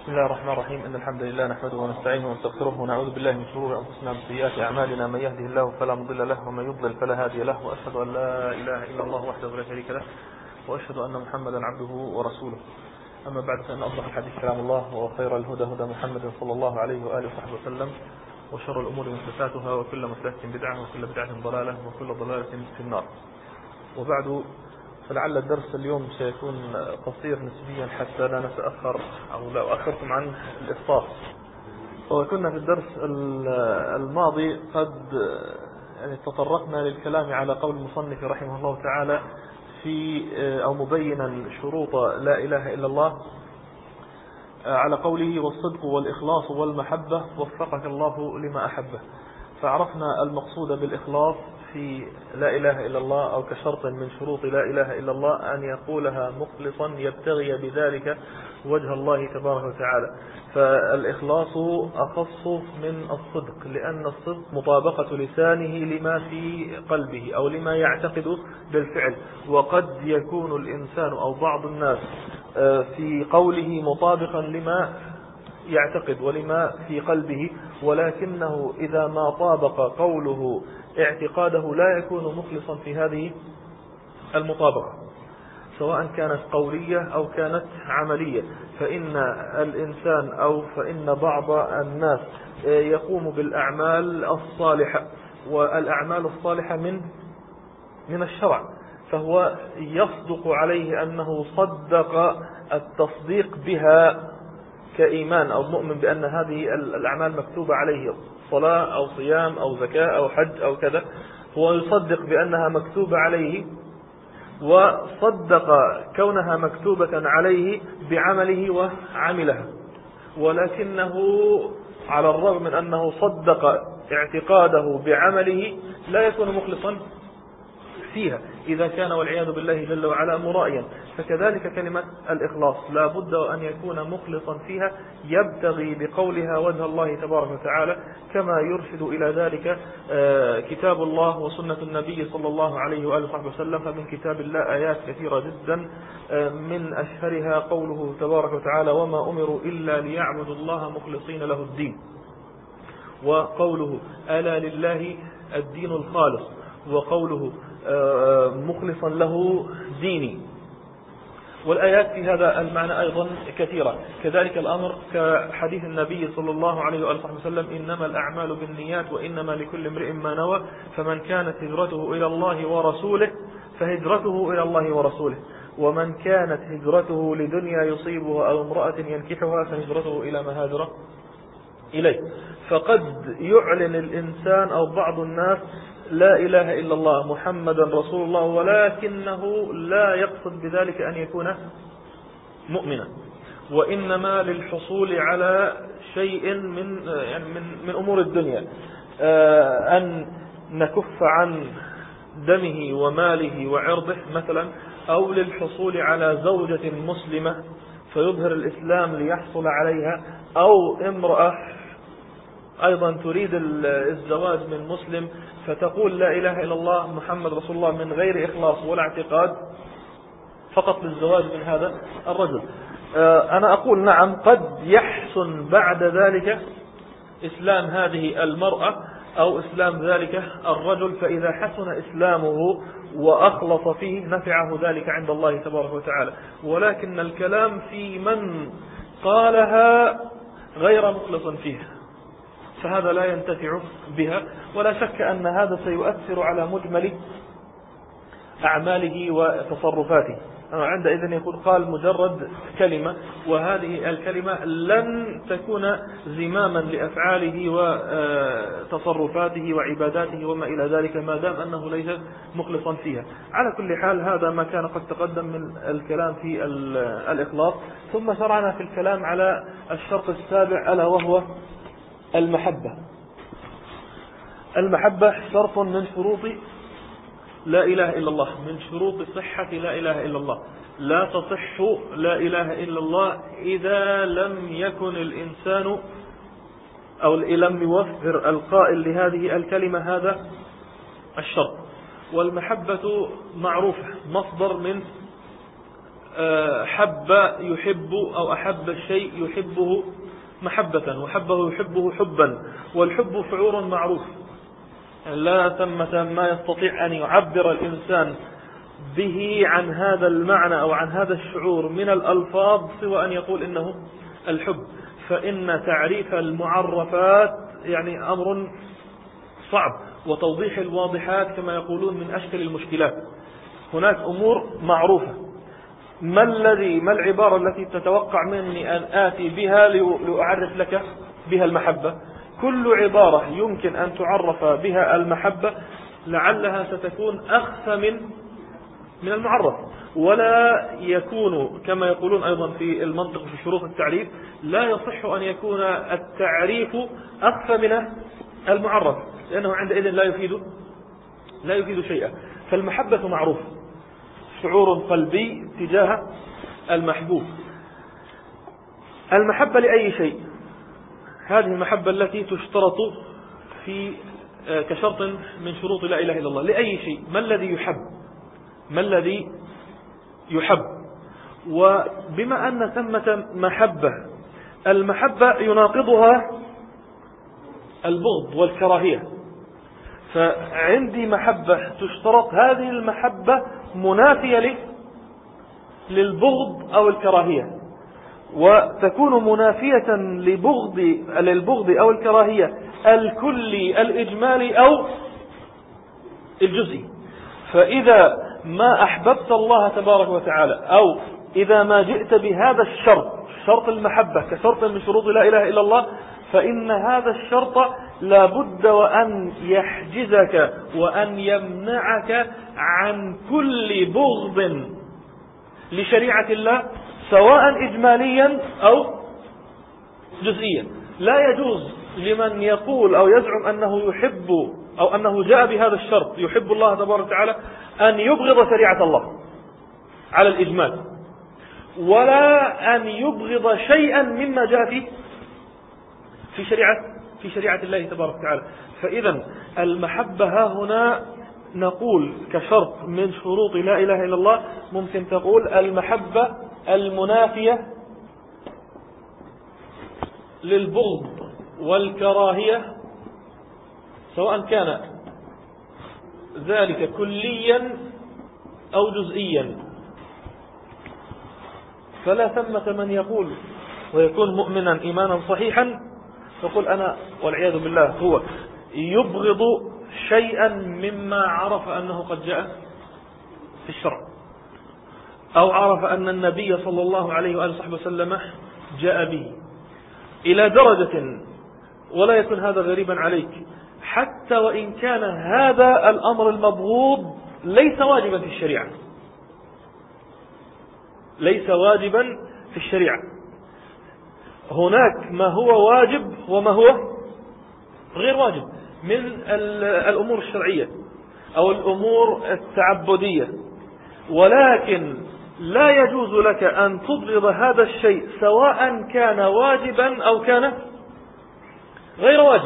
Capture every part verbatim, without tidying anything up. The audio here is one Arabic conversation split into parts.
بسم الله الرحمن الرحيم. إن الحمد لله نحمده ونستعينه ونستغفره ونعوذ بالله من شرور أنفسنا ومن سيئات أعمالنا. من يهده الله فلا مضل له ومن يضلل فلا هادي له، وأشهد أن لا إله إلا الله وحده لا شريك له، وأشهد أن محمدا عبده ورسوله. أما بعد، فإن أصدق الحديث كلام الله، وخير الهدى هدى محمد صلى الله عليه وآله وصحبه وسلم، وشر الأمور محدثاتها، وكل محدثة بدعة، وكل بدعة ضلالة، وكل ضلالة في النار. وبعد، فلعل الدرس اليوم سيكون قصير نسبيا حتى لا نتأخر أو لا أؤخركم عن الإفطار. وكنا في الدرس الماضي قد يعني تطرقنا للكلام على قول المصنف رحمه الله تعالى في أو مبينا شروط لا إله إلا الله، على قوله: والصدق والإخلاص والمحبة وفقك الله لما أحبه. فعرفنا المقصود بالإخلاص في لا إله إلا الله، أو كشرط من شروط لا إله إلا الله أن يقولها مخلصا يبتغي بذلك وجه الله تبارك وتعالى. فالإخلاص أخص من الصدق، لأن الصدق مطابقة لسانه لما في قلبه أو لما يعتقد بالفعل. وقد يكون الإنسان أو بعض الناس في قوله مطابقا لما يعتقد ولما في قلبه، ولكنه إذا ما طابق قوله اعتقاده لا يكون مخلصا في هذه المطابقة، سواء كانت قولية أو كانت عملية. فإن الإنسان أو فإن بعض الناس يقوم بالأعمال الصالحة، والأعمال الصالحة من من الشرع، فهو يصدق عليه أنه صدق التصديق بها كإيمان أو مؤمن بأن هذه الأعمال مكتوبة عليه، صلاة أو صيام أو زكاة أو حج أو كذا، هو يصدق بأنها مكتوبة عليه، وصدق كونها مكتوبة عليه بعمله وعملها. ولكنه على الرغم من أنه صدق اعتقاده بعمله لا يكون مخلصا فيها، إذا كان والعياذ بالله جل وعلا مرائيا. فكذلك كلمة الإخلاص لا بد أن يكون مخلصا فيها، يبتغي بقولها وجه الله تبارك وتعالى، كما يرشد إلى ذلك كتاب الله وسنة النبي صلى الله عليه وآله وصحبه وسلم. فمن كتاب الله آيات كثيرة جدا، من أشهرها قوله تبارك وتعالى: وما أمروا إلا ليعبدوا الله مخلصين له الدين. وقوله: ألا لله الدين الخالص. وقوله: مخلصا له ديني. والآيات في هذا المعنى أيضا كثيرة. كذلك الأمر كحديث النبي صلى الله عليه وآله وسلم: إنما الأعمال بالنيات وإنما لكل امرئ ما نوى، فمن كانت هجرته إلى الله ورسوله فهجرته إلى الله ورسوله، ومن كانت هجرته لدنيا يصيبها أو امرأة ينكحها فهجرته إلى ما هاجر إليه. فقد يعلن الإنسان أو بعض الناس لا إله إلا الله محمد رسول الله، ولكنه لا يقصد بذلك أن يكون مؤمنا، وإنما للحصول على شيء من يعني من من أمور الدنيا، أن نكف عن دمه وماله وعرضه مثلا، أو للحصول على زوجة مسلمة فيظهر الإسلام ليحصل عليها، أو امرأة أيضا تريد الزواج من مسلم فتقول لا إله إلا الله محمد رسول الله من غير إخلاص ولا اعتقاد، فقط للزواج من هذا الرجل. أنا أقول نعم، قد يحسن بعد ذلك إسلام هذه المرأة أو إسلام ذلك الرجل، فإذا حسن إسلامه وأخلص فيه نفعه ذلك عند الله تبارك وتعالى. ولكن الكلام في من قالها غير مخلص فيها، فهذا لا ينتفع بها. ولا شك أن هذا سيؤثر على مجمل أعماله وتصرفاته. عندئذ يقول قال مجرد كلمة، وهذه الكلمة لن تكون زماما لأفعاله وتصرفاته وعباداته وما إلى ذلك، ما دام أنه ليس مخلصا فيها. على كل حال، هذا ما كان قد تقدم من الكلام في الإخلاص. ثم شرعنا في الكلام على الشرط السابع، ألا وهو المحبة. المحبة شرط من شروط لا إله إلا الله، من شروط صحة لا إله إلا الله. لا تصح لا إله إلا الله إذا لم يكن الإنسان أو لم يوفر القائل لهذه الكلمة هذا الشرط. والمحبة معروفة، مصدر من حب يحب أو أحب الشيء يحبه محبة، وحبه يحبه حبا، والحب شعور معروف، لا ثمة ما يستطيع أن يعبر الإنسان به عن هذا المعنى أو عن هذا الشعور من الألفاظ سوى أن يقول إنه الحب. فإن تعريف المعرفات يعني أمر صعب، وتوضيح الواضحات كما يقولون من أشكل المشكلات. هناك أمور معروفة، ما الذي ما العبارة التي تتوقع مني أن آتي بها لأعرف لك بها المحبة؟ كل عبارة يمكن أن تعرف بها المحبة لعلها ستكون أخفى من من المعرف، ولا يكون كما يقولون أيضا في المنطق في شروط التعريف لا يصح أن يكون التعريف أخفى من المعرف، لأنه عندئذ لا يفيد لا يفيد شيئا. فالمحبة معروف، شعور قلبي تجاه المحبوب. المحبة لأي شيء، هذه المحبة التي تشترط في كشرط من شروط لا إله إلا الله لأي شيء. ما الذي يحب؟ ما الذي يحب؟ وبما أن ثمة محبة، المحبة يناقضها البغض والكراهية، فعندي محبة تشترط، هذه المحبة منافية للبغض أو الكراهية، وتكون منافية لبغض للبغض أو الكراهية الكلي الإجمالي أو الجزئي. فإذا ما أحببت الله تبارك وتعالى، أو إذا ما جئت بهذا الشرط، شرط المحبة كشرط من شروط لا إله إلا الله، فإن هذا الشرط لابد وأن يحجزك وأن يمنعك عن كل بغض لشريعة الله، سواء إجماليا أو جزئيا. لا يجوز لمن يقول أو يزعم أنه يحب أو أنه جاء بهذا الشرط يحب الله تبارك وتعالى أن يبغض شريعة الله على الإجمال، ولا أن يبغض شيئا مما جاء فيه في شريعة في شريعة الله تبارك وتعالى. فإذا المحبة ها هنا نقول كشرط من شروط لا إله إلا الله، ممكن تقول المحبة المنافية للبغض والكراهية، سواء كان ذلك كليا أو جزئيا. فلا ثمة من يقول ويكون مؤمنا إيمانا صحيحا يقول أنا والعياذ بالله هو يبغض شيئا مما عرف أنه قد جاء في الشرع، أو عرف أن النبي صلى الله عليه وآله وصحبه وسلم جاء به، إلى درجة ولا يكون هذا غريبا عليك، حتى وإن كان هذا الأمر المبغوض ليس واجبا في الشريعة، ليس واجبا في الشريعة. هناك ما هو واجب وما هو غير واجب من الأمور الشرعية أو الأمور التعبدية، ولكن لا يجوز لك أن تبغض هذا الشيء سواء كان واجبا أو كان غير واجب.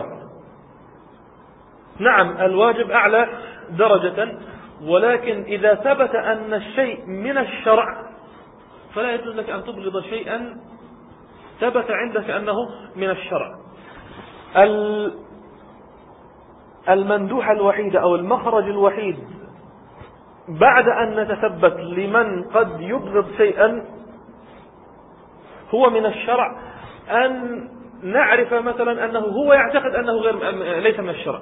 نعم الواجب أعلى درجة، ولكن إذا ثبت أن الشيء من الشرع فلا يجوز لك أن تبغض شيئا ثبت عندك أنه من الشرع. المندوحة الوحيدة أو المخرج الوحيد بعد أن نتثبت لمن قد يبغض شيئا هو من الشرع أن نعرف مثلا أنه هو يعتقد أنه غير ليس من الشرع،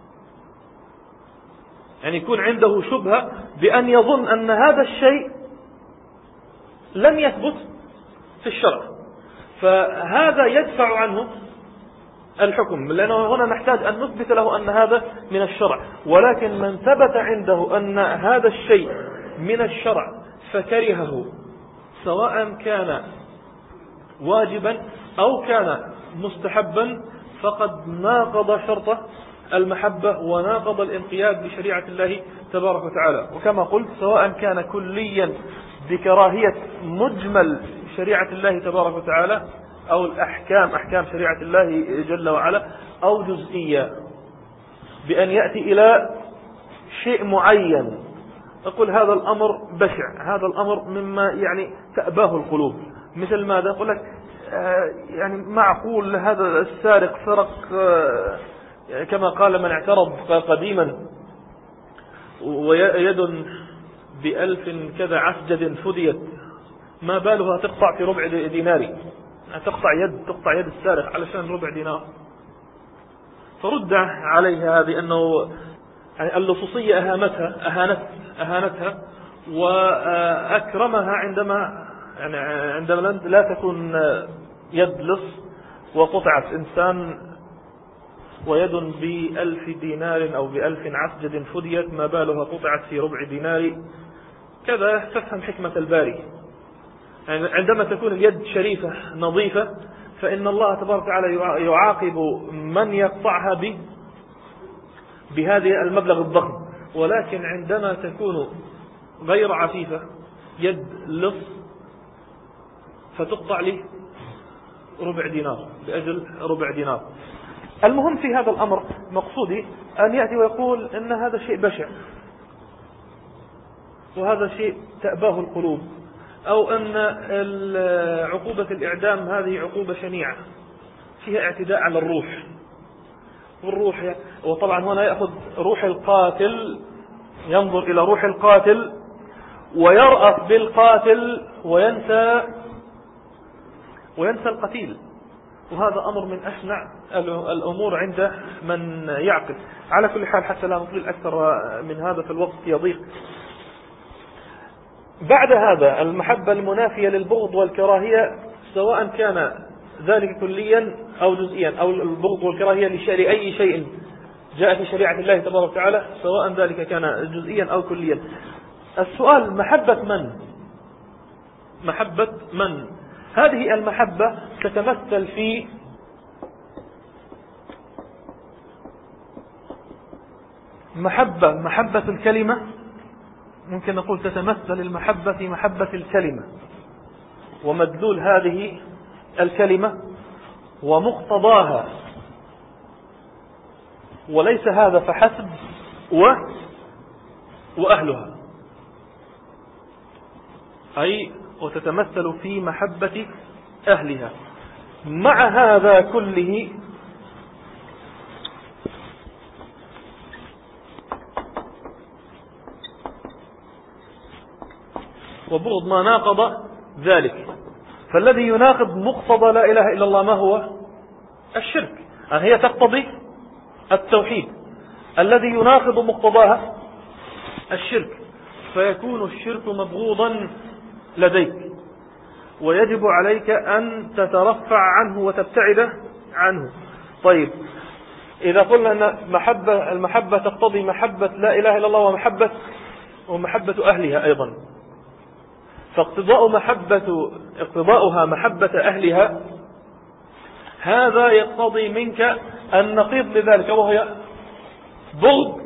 يعني يكون عنده شبهة بأن يظن أن هذا الشيء لم يثبت في الشرع، فهذا يدفع عنه الحكم، لأنه هنا نحتاج أن نثبت له أن هذا من الشرع. ولكن من ثبت عنده أن هذا الشيء من الشرع فكرهه، سواء كان واجبا أو كان مستحبا، فقد ناقض شرط المحبة وناقض الانقياد بشريعة الله تبارك وتعالى. وكما قلت سواء كان كليا بكراهية مجمل شريعة الله تبارك وتعالى أو الأحكام أحكام شريعة الله جل وعلا، أو جزئية بأن يأتي إلى شيء معين أقول هذا الأمر بشع، هذا الأمر مما يعني تأباه القلوب. مثل ماذا؟ أقول لك يعني معقول هذا السارق سرق كما قال من اعترض قديما ويد بألف كذا عسجد فديت ما بالها تقطع في ربع دينار، تقطع يد تقطع يد السارق علشان ربع دينار. فرد عليها بأنه يعني اللصوصية أهانتها أهانت أهانتها وأكرمها عندما يعني عندما لا تكون يد لص وقطعت إنسان ويد بألف دينار أو بألف عسجد فديت ما بالها قطعت في ربع دينار. كذا تفهم حكمة الباري. يعني عندما تكون اليد شريفة نظيفة فإن الله تبارك وتعالى يعاقب من يقطعها به بهذه المبلغ الضخم، ولكن عندما تكون غير عفيفة يد لص فتقطع لي ربع دينار بأجل ربع دينار. المهم في هذا الأمر مقصودي أن يأتي ويقول إن هذا شيء بشع وهذا شيء تأباه القلوب، أو أن عقوبة الإعدام هذه عقوبة شنيعة فيها اعتداء على الروح، والروح وطبعا هنا يأخذ روح القاتل، ينظر إلى روح القاتل ويرأف بالقاتل وينسى وينسى القتيل، وهذا أمر من أشنع الأمور عند من يعقل. على كل حال حتى لا نطيل أكثر من هذا في الوقت يضيق. بعد هذا المحبة المنافية للبغض والكراهية سواء كان ذلك كليا أو جزئيا، أو البغض والكراهية لأي شيء جاء في شريعة الله تبارك وتعالى سواء ذلك كان جزئيا أو كليا. السؤال محبة من؟ محبة من؟ هذه المحبة تتمثل في محبة محبة الكلمة، ممكن نقول تتمثل المحبة في محبة الكلمة ومدلول هذه الكلمة ومقتضاها، وليس هذا فحسب و وأهلها، أي وتتمثل في محبة أهلها. مع هذا كله وبغض ما ناقض ذلك، فالذي يناقض مقتضى لا إله إلا الله ما هو؟ الشرك. هي تقتضي التوحيد، الذي يناقض مقتضاها الشرك، فيكون الشرك مبغوضا لديك ويجب عليك أن تترفع عنه وتبتعد عنه. طيب إذا قلنا أن محبة المحبة تقتضي محبة لا إله إلا الله ومحبة ومحبة أهلها أيضا، فاقتضاء محبة اقتضاؤها محبة أهلها هذا يقتضي منك النقيض لذلك، وهي بغض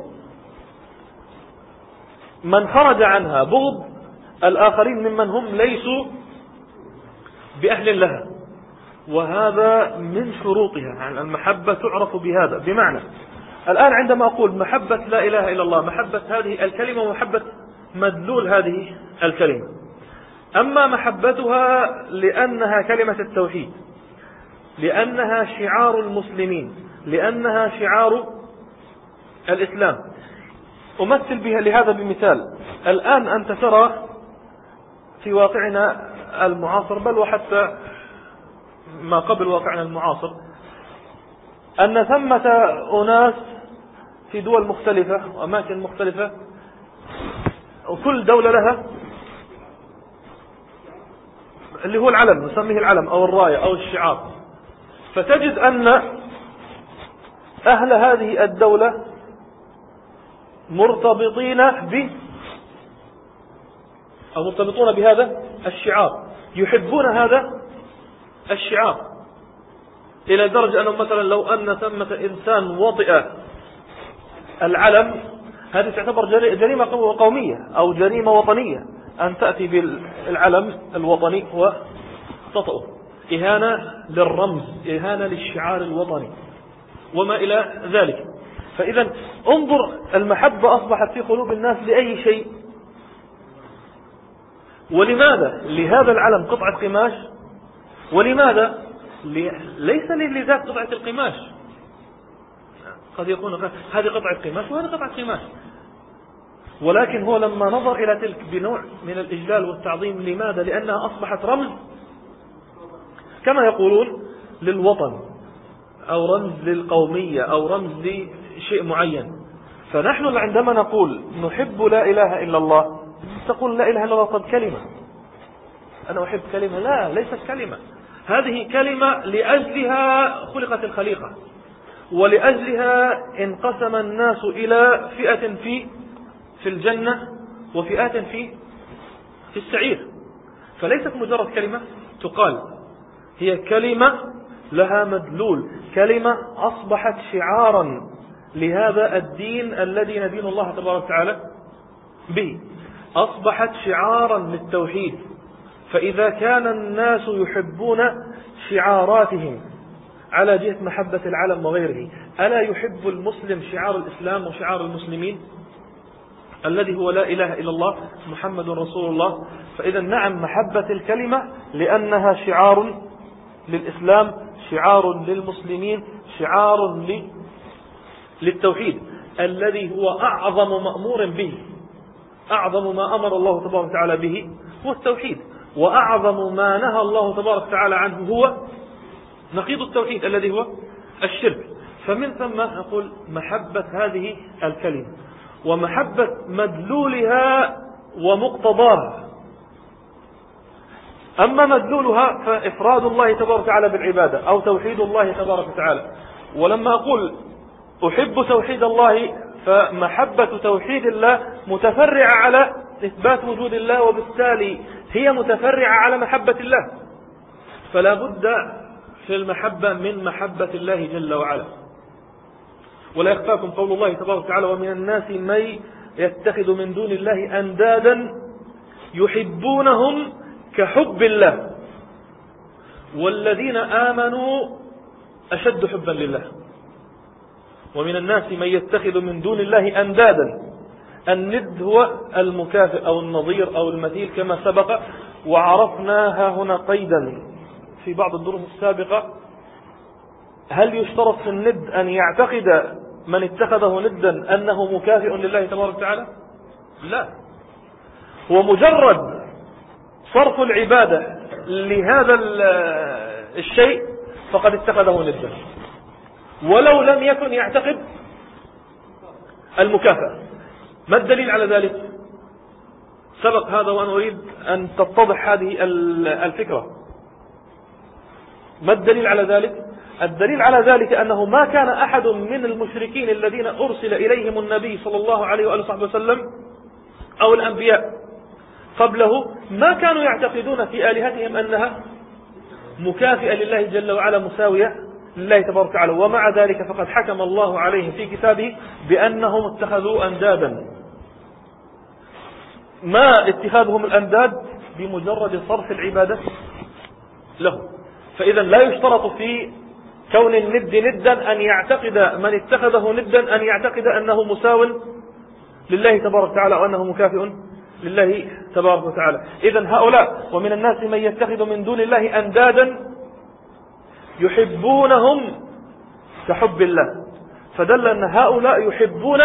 من خرج عنها، بغض الآخرين ممن هم ليسوا بأهل لها، وهذا من شروطها. يعني المحبة تعرف بهذا. بمعنى الآن عندما أقول محبة لا إله إلا الله، محبة هذه الكلمة ومحبة مدلول هذه الكلمة. أما محبتها لأنها كلمة التوحيد، لأنها شعار المسلمين، لأنها شعار الإسلام. أمثل بها لهذا بمثال. الآن أنت ترى في واقعنا المعاصر، بل وحتى ما قبل واقعنا المعاصر، أن ثمة أناس في دول مختلفة وأماكن مختلفة، وكل دولة لها اللي هو العلم، نسميه العلم أو الراية أو الشعار. فتجد أن أهل هذه الدولة مرتبطين ب أو مرتبطون بهذا الشعار، يحبون هذا الشعار إلى درجة أنه مثلا لو أن ثمة إنسان وطئ العلم، هذه تعتبر جريمة قومية أو جريمة وطنية، أن تأتي بالعلم الوطني وتطأه، إهانة للرمز، إهانة للشعار الوطني وما إلى ذلك. فإذا انظر، المحبة أصبحت في قلوب الناس لأي شيء ولماذا لهذا العلم قطعة قماش؟ ولماذا ليس لذات قطعة القماش؟ قد يكون هذه قطعة قماش وهذه قطعة قماش، ولكن هو لما نظر إلى تلك بنوع من الإجلال والتعظيم. لماذا؟ لأنها أصبحت رمز، كما يقولون، للوطن أو رمز للقومية أو رمز لشيء معين. فنحن عندما نقول نحب لا إله إلا الله، تقول لا إله إلا الله قد كلمة، أنا أحب كلمة، لا، ليست كلمة، هذه كلمة لأجلها خلقت الخليقة، ولأجلها انقسم الناس إلى فئة في في الجنة وفئات في في السعير. فليست مجرد كلمة تقال، هي كلمة لها مدلول، كلمة أصبحت شعارا لهذا الدين الذي ندين الله تبارك وتعالى به، أصبحت شعارا للتوحيد. فإذا كان الناس يحبون شعاراتهم على جهة محبة العلم وغيره، ألا يحب المسلم شعار الإسلام وشعار المسلمين الذي هو لا إله إلا الله محمد رسول الله؟ فإذا نعم، محبة الكلمة لأنها شعار للإسلام، شعار للمسلمين، شعار للتوحيد الذي هو أعظم مأمور به. أعظم ما أمر الله تبارك وتعالى به هو التوحيد، وأعظم ما نهى الله تبارك وتعالى عنه هو نقيض التوحيد الذي هو الشرك. فمن ثم نقول محبة هذه الكلمة ومحبة مدلولها ومقتضاها. أما مدلولها فإفراد الله تبارك وتعالى بالعبادة أو توحيد الله تبارك وتعالى. ولما أقول أحب توحيد الله فمحبة توحيد الله متفرعة على إثبات وجود الله، وبالتالي هي متفرعة على محبة الله. فلا بد في المحبة من محبة الله جل وعلا. ولا يخفاكم قول الله تبارك وتعالى: ومن الناس من يتخذ من دون الله أندادا يحبونهم كحب الله والذين آمنوا أشد حبا لله. ومن الناس من يتخذ من دون الله أندادا، الند هو المكافئ أو النظير أو المثيل كما سبق، وعرفناها هنا قيدا في بعض الدروس السابقة. هل يشترط في الند أن يعتقد من اتخذه ندا أنه مكافئ لله تبارك وتعالى؟ لا، هو مجرد صرف العبادة لهذا الشيء فقد اتخذه ندا، ولو لم يكن يعتقد المكافأة. ما الدليل على ذلك؟ سبق هذا وأنا أريد أن تتضح هذه الفكرة. ما الدليل على ذلك؟ الدليل على ذلك أنه ما كان أحد من المشركين الذين أرسل إليهم النبي صلى الله عليه وآله وصحبه وسلم أو الأنبياء قبله ما كانوا يعتقدون في آلهتهم أنها مكافئة لله جل وعلا، مساوية لله تبارك وتعالى. ومع ذلك فقد حكم الله عليهم في كتابه بأنهم اتخذوا أندادا. ما اتخاذهم الأنداد؟ بمجرد صرف العبادة له. فإذا لا يشترط في كون الند ندا أن يعتقد من اتخذه ندا أن يعتقد أنه مساو لله تبارك وتعالى وأنه مكافئ لله تبارك وتعالى. إذن هؤلاء ومن الناس من يتخذ من دون الله أندادا يحبونهم كحب الله، فدل أن هؤلاء يحبون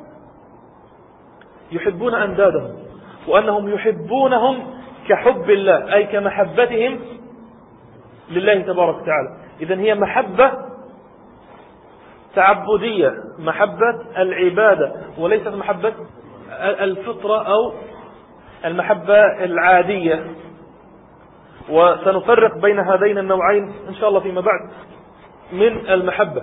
يحبون أندادهم، وأنهم يحبونهم كحب الله أي كمحبتهم لله تبارك وتعالى. إذن هي محبة تعبدية، محبة العبادة، وليست محبة الفطرة أو المحبة العادية. وسنفرق بين هذين النوعين إن شاء الله فيما بعد من المحبة.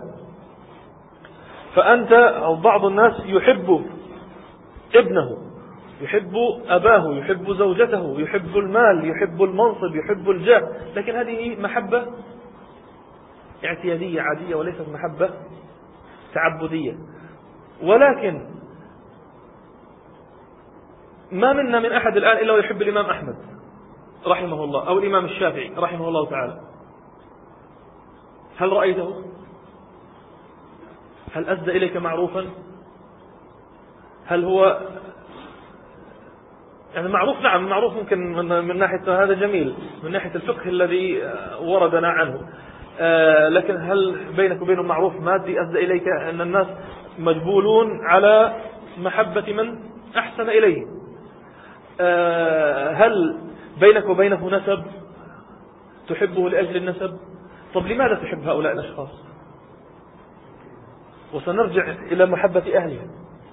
فأنت أو بعض الناس يحب ابنه، يحب أباه، يحب زوجته، يحب المال، يحب المنصب، يحب الجاه، لكن هذه محبة اعتيادية عادية وليست محبة تعبدية. ولكن ما منا من أحد الآن إلا ويحب الإمام أحمد رحمه الله أو الإمام الشافعي رحمه الله تعالى. هل رأيته؟ هل أسدى إليك معروفا؟ هل هو يعني معروف، نعم معروف ممكن من, من ناحية هذا جميل من ناحية الفقه الذي وردنا عنه، آه لكن هل بينك وبينه معروف مادي أدى إليك أن الناس مجبولون على محبة من أحسن إليه؟ آه هل بينك وبينه نسب تحبه لأجل النسب؟ طب لماذا تحب هؤلاء الأشخاص؟ وسنرجع إلى محبة أهلها.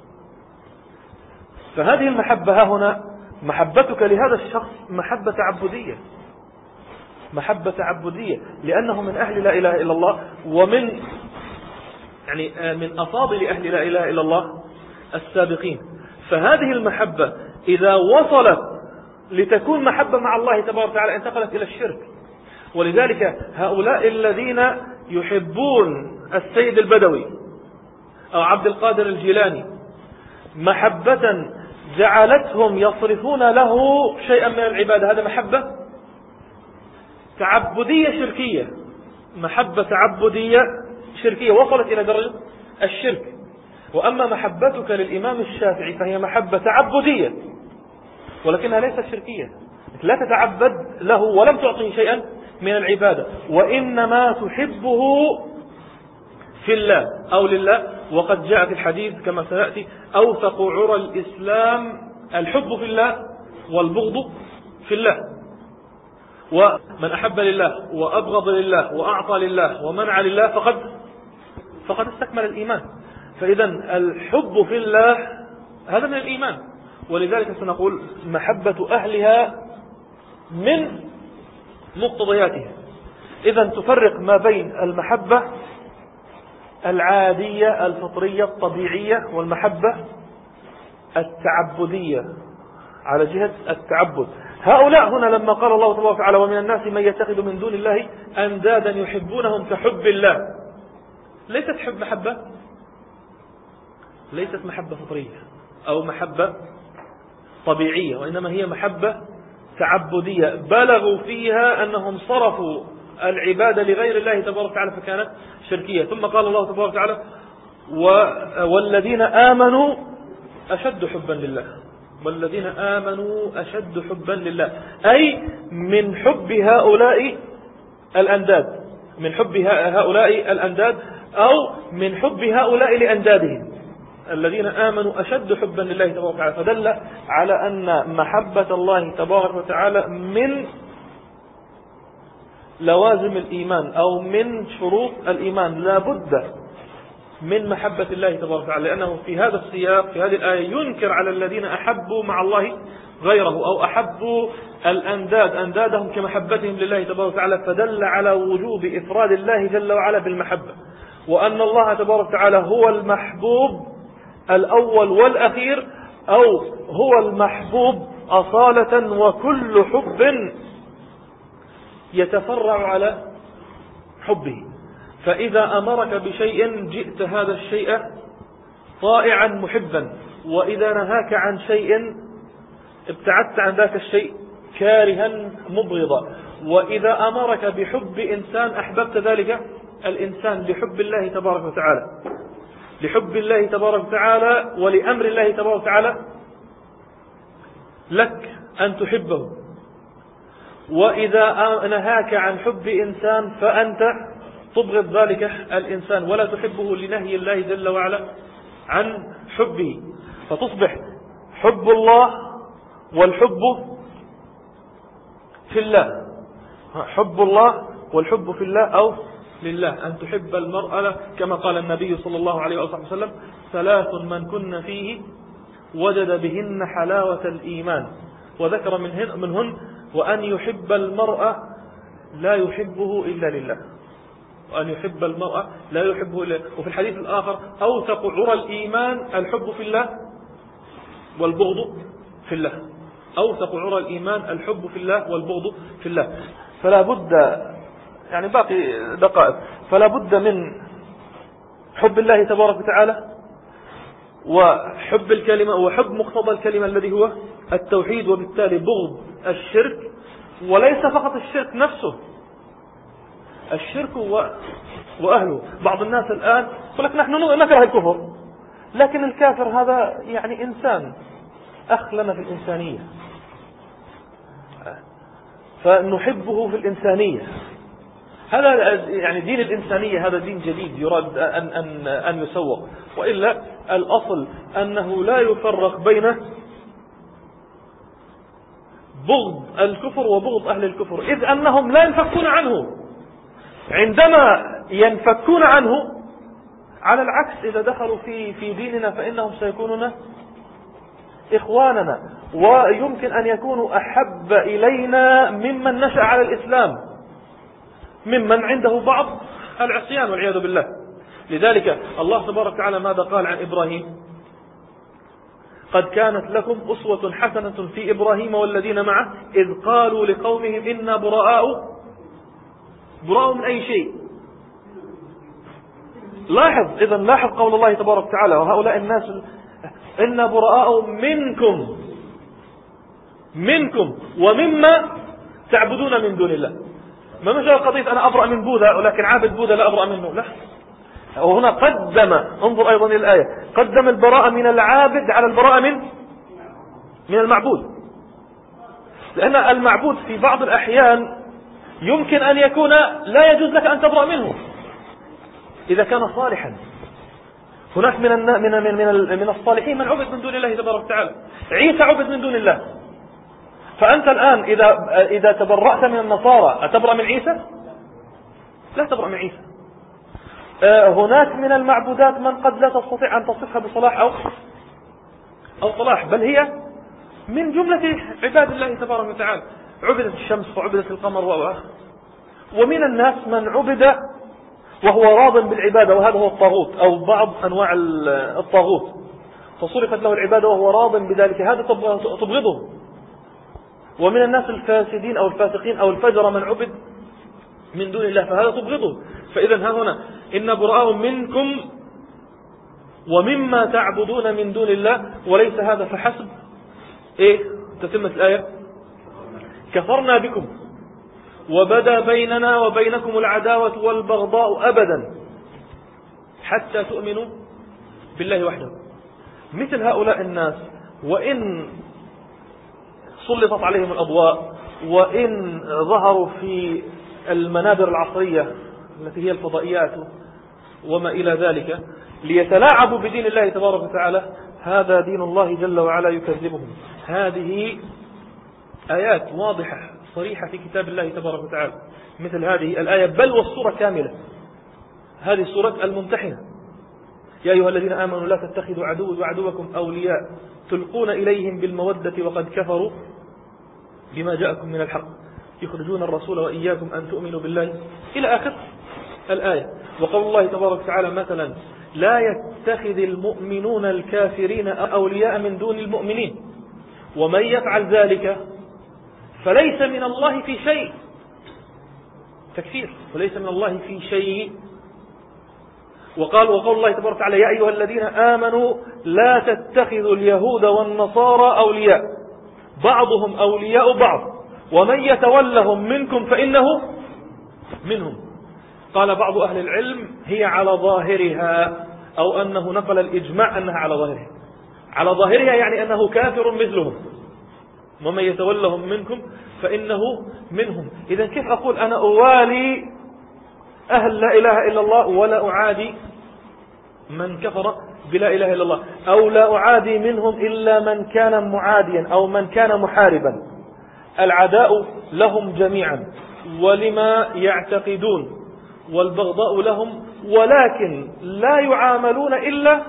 فهذه المحبة ها هنا محبتك لهذا الشخص محبة عبودية، محبة عبودية، لأنه من أهل لا إله إلا الله، ومن يعني من أفاضل أهل لا إله إلا الله السابقين. فهذه المحبة إذا وصلت لتكون محبة مع الله تبارك وتعالى انتقلت إلى الشرك. ولذلك هؤلاء الذين يحبون السيد البدوي أو عبد القادر الجيلاني محبة جعلتهم يصرفون له شيئا من العبادة، هذا محبة تعبدية شركية، محبة تعبدية شركية وصلت إلى درجة الشرك. وأما محبتك للإمام الشافعي فهي محبة تعبدية ولكنها ليست شركية، لا تتعبد له ولم تعطيه شيئا من العبادة، وإنما تحبه في الله أو لله. وقد جاء في الحديث كما سيأتي أوثق عرى الإسلام الحب في الله والبغض في الله، ومن أحب لله وأبغض لله وأعطى لله ومنع لله فقد فقد استكمل الإيمان. فإذا الحب في الله هذا من الإيمان. ولذلك سنقول محبة أهلها من مقتضياتها. إذا تفرق ما بين المحبة العادية الفطرية الطبيعية والمحبة التعبدية على جهة التعبد. هؤلاء هنا لما قال الله تبارك وتعالى ومن الناس من يتخذ من دون الله أندادا يحبونهم كحب الله، ليست حب محبة ليست محبة فطرية أو محبة طبيعية، وإنما هي محبة تعبدية بلغوا فيها أنهم صرفوا العبادة لغير الله تبارك وتعالى فكانت شركية. ثم قال الله تبارك وتعالى والذين آمنوا أشد حبا لله، والذين آمنوا أشد حبا لله، أي من حب هؤلاء الأنداد، من حب هؤلاء الأنداد أو من حب هؤلاء لأندادهم. الذين آمنوا أشد حبا لله تبارك وتعالى، فدل على أن محبة الله تبارك وتعالى من لوازم الإيمان أو من شروط الإيمان، لا بد من محبة الله تبارك وتعالى، لأنه في هذا السياق في هذه الآية ينكر على الذين أحبوا مع الله غيره أو أحبوا الأنداد أندادهم كمحبتهم لله تبارك وتعالى، فدل على وجوب إفراد الله جل وعلا بالمحبة، وأن الله تبارك وتعالى هو المحبوب الأول والأخير، أو هو المحبوب أصالة، وكل حب يتفرع على حبه. فإذا أمرك بشيء جئت هذا الشيء طائعا محبا، وإذا نهاك عن شيء ابتعدت عن ذاك الشيء كارها مبغضا. وإذا أمرك بحب إنسان أحببت ذلك الإنسان لحب الله تبارك وتعالى، لحب الله تبارك وتعالى ولأمر الله تبارك وتعالى لك أن تحبه. وإذا نهاك عن حب إنسان فأنت تبغض ذلك الإنسان ولا تحبه لنهي الله جل وعلا عن حبه، فتصبح حب الله والحب في الله، حب الله والحب في الله أو لله، أن تحب المرأة كما قال النبي صلى الله عليه وسلم ثلاث من كن فيه وجد بهن حلاوة الإيمان، وذكر منهن, منهن وأن يحب المرأة لا يحبه إلا لله، وأن يحب المرأة لا يحبه إلا. وفي الحديث الآخر أوثق عرى الإيمان الحب في الله والبغض في الله، أوثق عرى الإيمان الحب في الله والبغض في الله. فلا بد يعني باقي دقائق فلا بد من حب الله تبارك وتعالى وحب الكلمة وحب مقتضى الكلمة الذي هو التوحيد، وبالتالي بغض الشرك، وليس فقط الشرك نفسه، الشرك وأهله. بعض الناس الآن يقول لك نحن نكره الكفر، لكن الكافر هذا يعني إنسان أخ لنا في الإنسانية، فنحبه في الإنسانية. هذا يعني دين الإنسانية، هذا دين جديد يراد أن, أن, أن يسوق، وإلا الأصل أنه لا يفرق بين بغض الكفر وبغض أهل الكفر، إذ أنهم لا ينفكون عنه. عندما ينفكون عنه على العكس إذا دخلوا في في ديننا فإنهم سيكونون إخواننا، ويمكن أن يكونوا أحب إلينا ممن نشأ على الإسلام، ممن عنده بعض العصيان والعياذ بالله. لذلك الله تبارك وتعالى ماذا قال عن إبراهيم؟ قد كانت لكم أسوة حسنة في إبراهيم والذين معه إذ قالوا لقومهم إنا براء براء من أي شيء. لاحظ إذا لاحظ قول الله تبارك وتعالى وهؤلاء الناس إنا براء منكم منكم ومما تعبدون من دون الله. ما مش قضية أنا أبرأ من بوذا ولكن عابد بوذا لا أبرأ منه، لا. وهنا قدم، انظر أيضا الآية، قدم البراءة من العابد على البراءة من من المعبود، لأن المعبود في بعض الأحيان يمكن أن يكون لا يجوز لك أن تبرأ منه إذا كان صالحا. هناك من من من من, من الصالحين من عبد من دون الله تبارك وتعالى. عيسى عبد من دون الله، فأنت الآن إذا إذا تبرأت من النصارى أتبرأ من عيسى؟ لا تبرأ من عيسى. هناك من المعبودات من قد لا تستطيع أن تصفها بصلاح أو أو صلاح، بل هي من جملة عباد الله تبارك وتعالى. عبدت الشمس وعبدت القمر وآخر. ومن الناس من عبد وهو راض بالعبادة، وهذا هو الطاغوت أو بعض أنواع الطاغوت، فصرفت له العبادة وهو راض بذلك، هذا تبغضه. ومن الناس الفاسدين أو الفاسقين أو الفجر من عبد من دون الله، فهذا تبغضه. فإذا ها هنا إن براء منكم ومما تعبدون من دون الله، وليس هذا فحسب. إيه تتمة الآية؟ كفرنا بكم وبدا بيننا وبينكم العداوة والبغضاء أبدا حتى تؤمنوا بالله وحده. مثل هؤلاء الناس وإن سلطت عليهم الأضواء وإن ظهروا في المنابر العصرية التي هي الفضائيات وما إلى ذلك ليتلاعبوا بدين الله تبارك وتعالى، هذا دين الله جل وعلا يكذبهم. هذه آيات واضحة صريحة في كتاب الله تبارك وتعالى، مثل هذه الآية بل والسورة كاملة. هذه سورة الممتحنة: يا أيها الذين آمنوا لا تتخذوا عدوي وعدوكم أولياء تلقون إليهم بالمودة وقد كفروا بما جاءكم من الحق يخرجون الرسول وإياكم أن تؤمنوا بالله إلى آخر الآية. وقول الله تبارك وتعالى مثلا: لا يتخذ المؤمنون الكافرين أولياء من دون المؤمنين ومن يفعل ذلك فليس من الله في شيء. تكفير، فليس من الله في شيء. وقال وقول الله تبارك وتعالى: يا أيها الذين آمنوا لا تتخذوا اليهود والنصارى أولياء بعضهم أولياء بعض ومن يتولهم منكم فإنه منهم. قال بعض أهل العلم: هي على ظاهرها، أو أنه نقل الإجماع أنها على ظاهرها. على ظاهرها يعني أنه كافر مثلهم، ومن يتولهم منكم فإنه منهم. إذا كيف أقول أنا أوالي أهل لا إله إلا الله ولا أعادي من كفر بلا إله إلا الله، أو لا أعادي منهم إلا من كان معاديا أو من كان محاربا؟ العداء لهم جميعا ولما يعتقدون، والبغضاء لهم، ولكن لا يعاملون إلا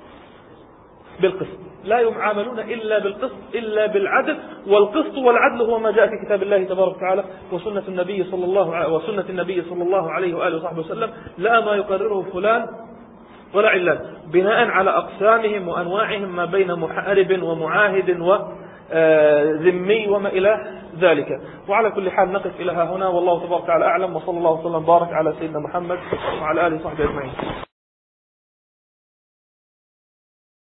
بالقسط، لا يعاملون إلا بالقسط إلا بالعدل. والقسط والعدل هو ما جاء في كتاب الله تبارك وتعالى وسنة النبي صلى الله عليه وسنة النبي صلى الله عليه وآله وصحبه وسلم، لا ما يقرره فلان ولا علان، بناء على أقسامهم وأنواعهم ما بين محارب ومعاهد وذمي وما إلى ذلك. وعلى كل حال نقف إلى هنا، والله تبارك وتعالى أعلم، وصلى الله وسلم بارك على سيدنا محمد وعلى آله وصحبه أجمعين.